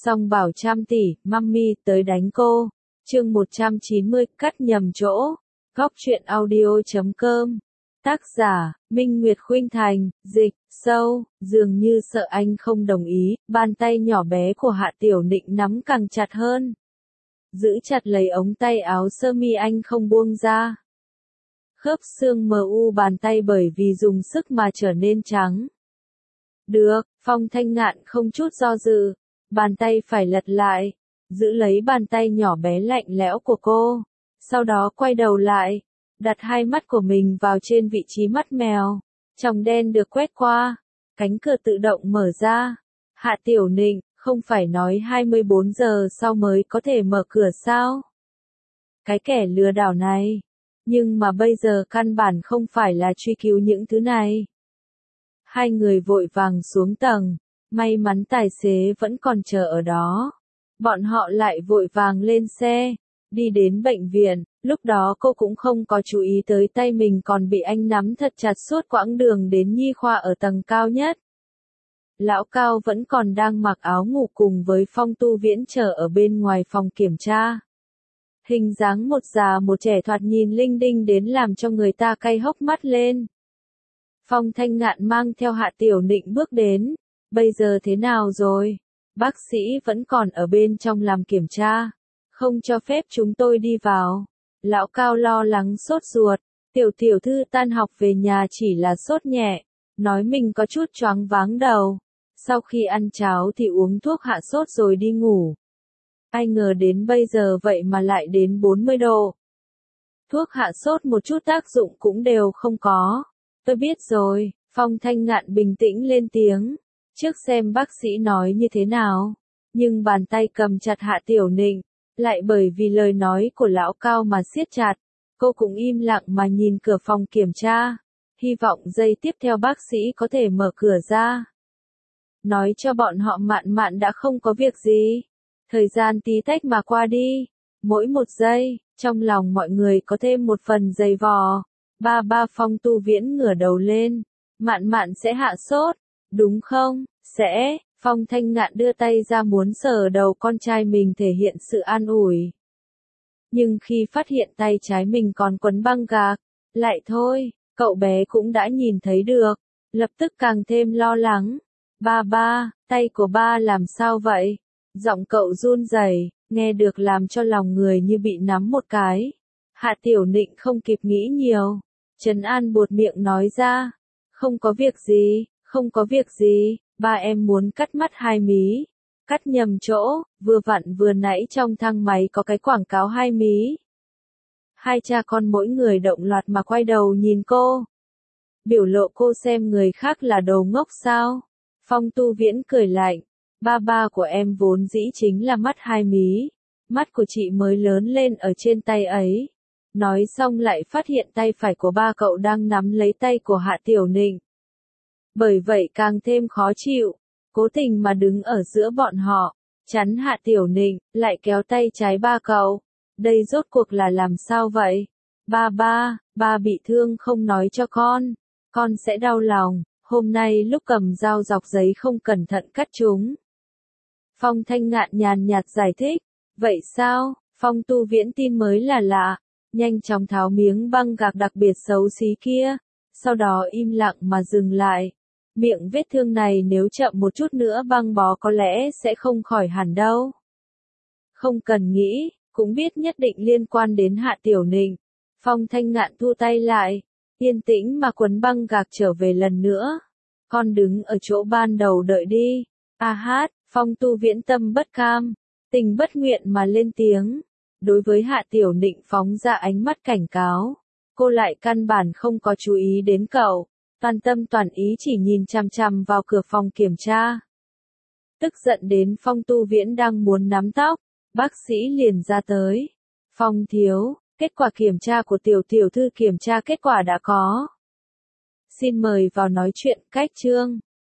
Song bảo trăm tỷ, mummy tới đánh cô. Chương 190, cắt nhầm chỗ. Góc truyện audio.com. Tác giả, Minh Nguyệt Khuynh Thành, dịch, sâu, dường như sợ anh không đồng ý, bàn tay nhỏ bé của Hạ Tiểu Nịnh nắm càng chặt hơn. Giữ chặt lấy ống tay áo sơ mi anh không buông ra. Khớp xương mờ u bàn tay bởi vì dùng sức mà trở nên trắng. Được, Phong Thanh Ngạn không chút do dự, bàn tay phải lật lại, giữ lấy bàn tay nhỏ bé lạnh lẽo của cô, sau đó quay đầu lại, đặt hai mắt của mình vào trên vị trí mắt mèo, tròng đen được quét qua, cánh cửa tự động mở ra. Hạ Tiểu Nịnh, không phải nói 24 giờ sau mới có thể mở cửa sao? Cái kẻ lừa đảo này, nhưng mà bây giờ căn bản không phải là truy cứu những thứ này. Hai người vội vàng xuống tầng, may mắn tài xế vẫn còn chờ ở đó. Bọn họ lại vội vàng lên xe, đi đến bệnh viện, lúc đó cô cũng không có chú ý tới tay mình còn bị anh nắm thật chặt suốt quãng đường đến nhi khoa ở tầng cao nhất. Lão Cao vẫn còn đang mặc áo ngủ cùng với Phong Tu Viễn chờ ở bên ngoài phòng kiểm tra. Hình dáng một già một trẻ thoạt nhìn linh đinh đến làm cho người ta cay hốc mắt lên. Phong Thanh Ngạn mang theo Hạ Tiểu Nịnh bước đến. Bây giờ thế nào rồi? Bác sĩ vẫn còn ở bên trong làm kiểm tra. Không cho phép chúng tôi đi vào. Lão Cao lo lắng sốt ruột. Tiểu thư tan học về nhà chỉ là sốt nhẹ. Nói mình có chút choáng váng đầu. Sau khi ăn cháo thì uống thuốc hạ sốt rồi đi ngủ. Ai ngờ đến bây giờ vậy mà lại đến 40 độ. Thuốc hạ sốt một chút tác dụng cũng đều không có. Tôi biết rồi, Phong Thanh Ngạn bình tĩnh lên tiếng. Trước xem bác sĩ nói như thế nào. Nhưng bàn tay cầm chặt Hạ Tiểu Nịnh, lại bởi vì lời nói của lão Cao mà siết chặt. Cô cũng im lặng mà nhìn cửa phòng kiểm tra. Hy vọng giây tiếp theo bác sĩ có thể mở cửa ra. Nói cho bọn họ Mạn đã không có việc gì. Thời gian tí tách mà qua đi. Mỗi một giây, trong lòng mọi người có thêm một phần dày vò. Ba Phong Tu Viễn ngửa đầu lên. Mạn sẽ hạ sốt, đúng không? Sẽ. Phong Thanh Ngạn đưa tay ra muốn sờ đầu con trai mình thể hiện sự an ủi. Nhưng khi phát hiện tay trái mình còn quấn băng gạc, lại thôi, cậu bé cũng đã nhìn thấy được, lập tức càng thêm lo lắng. Ba, tay của ba làm sao vậy? Giọng cậu run rẩy, nghe được làm cho lòng người như bị nắm một cái. Hạ Tiểu Nịnh không kịp nghĩ nhiều, trấn an buột miệng nói ra, không có việc gì, ba em muốn cắt mắt hai mí. Cắt nhầm chỗ, vừa vặn vừa nãy trong thang máy có cái quảng cáo hai mí. Hai cha con mỗi người động loạt mà quay đầu nhìn cô. Biểu lộ cô xem người khác là đồ ngốc sao? Phong Tu Viễn cười lạnh, ba của em vốn dĩ chính là mắt hai mí. Mắt của chị mới lớn lên ở trên tay ấy. Nói xong lại phát hiện tay phải của ba cậu đang nắm lấy tay của Hạ Tiểu Nịnh. Bởi vậy càng thêm khó chịu, cố tình mà đứng ở giữa bọn họ, chắn Hạ Tiểu Nịnh, lại kéo tay trái ba cậu. Đây rốt cuộc là làm sao vậy? Ba bị thương không nói cho con sẽ đau lòng, hôm nay lúc cầm dao dọc giấy không cẩn thận cắt chúng. Phong Thanh Ngạn nhàn nhạt giải thích, vậy sao? Phong Tu Viễn tin mới là lạ, nhanh chóng tháo miếng băng gạc đặc biệt xấu xí kia, sau đó im lặng mà dừng lại. Miệng vết thương này nếu chậm một chút nữa băng bó có lẽ sẽ không khỏi hẳn đâu. Không cần nghĩ, cũng biết nhất định liên quan đến Hạ Tiểu Nịnh. Phong Thanh Ngạn thu tay lại, yên tĩnh mà quấn băng gạc trở về lần nữa. Con đứng ở chỗ ban đầu đợi đi. Phong Tu Viễn tâm bất cam, tình bất nguyện mà lên tiếng. Đối với Hạ Tiểu Nịnh phóng ra ánh mắt cảnh cáo. Cô lại căn bản không có chú ý đến cậu. Toàn tâm toàn ý chỉ nhìn chằm chằm vào cửa phòng kiểm tra. Tức giận đến Phong Tu Viễn đang muốn nắm tóc, bác sĩ liền ra tới. Phong thiếu, kết quả kiểm tra của tiểu thư kiểm tra kết quả đã có. Xin mời vào nói chuyện cách chương.